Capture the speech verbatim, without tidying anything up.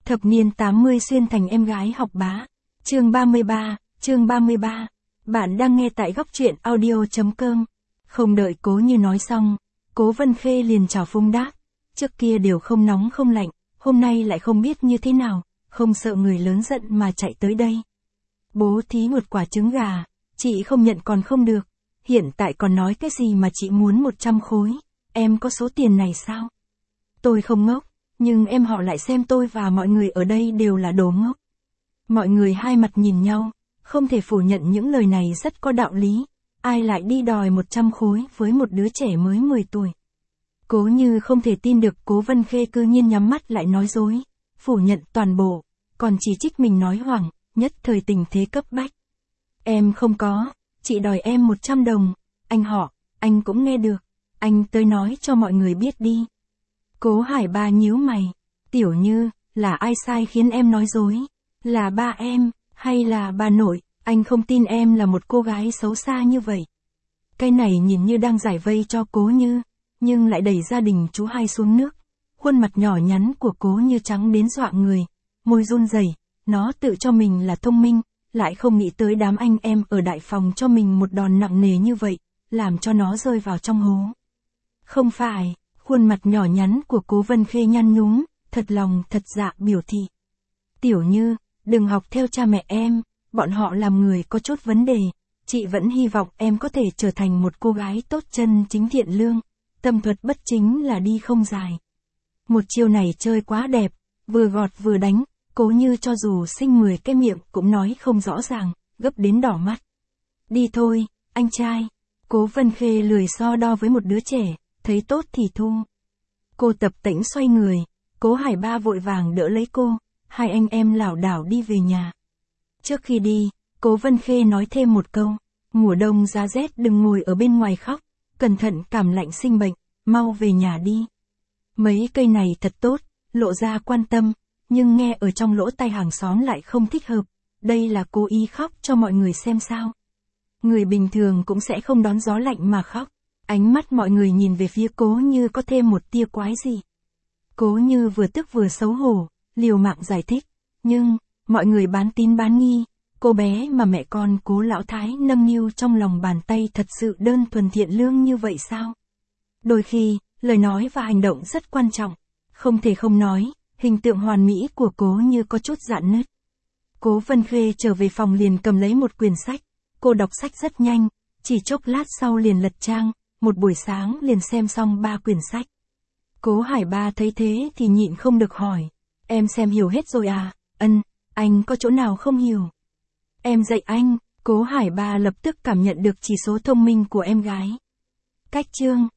Thập niên tám mươi xuyên thành em gái học bá. Chương ba mươi ba, chương ba mươi ba. Bạn đang nghe tại góc truyện audio chấm com. Không đợi Cố Như nói xong, Cố Vân Khê liền chào phúng đáp. Trước kia đều không nóng không lạnh, hôm nay lại không biết như thế nào, không sợ người lớn giận mà chạy tới đây. Bố thí một quả trứng gà, chị không nhận còn không được, hiện tại còn nói cái gì mà chị muốn một trăm khối, em có số tiền này sao? Tôi không ngốc, nhưng em họ lại xem tôi và mọi người ở đây đều là đồ ngốc. Mọi người hai mặt nhìn nhau, không thể phủ nhận những lời này rất có đạo lý, ai lại đi đòi một trăm khối với một đứa trẻ mới mười tuổi. Cố Như không thể tin được Cố Vân Khê cư nhiên nhắm mắt lại nói dối, phủ nhận toàn bộ, còn chỉ trích mình nói hoảng, nhất thời tình thế cấp bách. Em không có, chị đòi em một trăm đồng, anh họ, anh cũng nghe được, anh tới nói cho mọi người biết đi. Cố Hải Ba nhíu mày, Tiểu Như, là ai sai khiến em nói dối? Là ba em, hay là bà nội? Anh không tin em là một cô gái xấu xa như vậy. Cái này nhìn như đang giải vây cho Cố Như, nhưng lại đẩy gia đình chú hai xuống nước. Khuôn mặt nhỏ nhắn của Cố Như trắng đến dọa người, môi run rẩy, nó tự cho mình là thông minh, lại không nghĩ tới đám anh em ở đại phòng cho mình một đòn nặng nề như vậy, làm cho nó rơi vào trong hố. Không phải, khuôn mặt nhỏ nhắn của Cố Vân Khê nhăn nhúm, thật lòng thật dạ biểu thị. Tiểu Như, đừng học theo cha mẹ em, bọn họ làm người có chút vấn đề, chị vẫn hy vọng em có thể trở thành một cô gái tốt chân chính thiện lương, tâm thuật bất chính là đi không dài. Một chiêu này chơi quá đẹp, vừa gọt vừa đánh, Cố Như cho dù sinh mười cái miệng cũng nói không rõ ràng, gấp đến đỏ mắt. Đi thôi, anh trai. Cố Vân Khê lười so đo với một đứa trẻ, thấy tốt thì thu. Cô tập tễnh xoay người, Cố Hải Ba vội vàng đỡ lấy cô, hai anh em lảo đảo đi về nhà. Trước khi đi, Cố Vân Khê nói thêm một câu, mùa đông giá rét đừng ngồi ở bên ngoài khóc, cẩn thận cảm lạnh sinh bệnh, mau về nhà đi. Mấy cây này thật tốt, lộ ra quan tâm, nhưng nghe ở trong lỗ tai hàng xóm lại không thích hợp, đây là cố ý khóc cho mọi người xem sao. Người bình thường cũng sẽ không đón gió lạnh mà khóc. Ánh mắt mọi người nhìn về phía Cố Như có thêm một tia quái gì. Cố Như vừa tức vừa xấu hổ, liều mạng giải thích, nhưng, mọi người bán tín bán nghi, cô bé mà mẹ con Cố lão thái nâng niu trong lòng bàn tay thật sự đơn thuần thiện lương như vậy sao? Đôi khi, lời nói và hành động rất quan trọng, không thể không nói, hình tượng hoàn mỹ của Cố Như có chút rạn nứt. Cố Vân Khê trở về phòng liền cầm lấy một quyển sách, cô đọc sách rất nhanh, chỉ chốc lát sau liền lật trang, một buổi sáng liền xem xong ba quyển sách. Cố Hải Ba thấy thế thì nhịn không được hỏi, em xem hiểu hết rồi à? Ân, anh có chỗ nào không hiểu? Em dạy anh. Cố Hải Ba lập tức cảm nhận được chỉ số thông minh của em gái. Cách chương,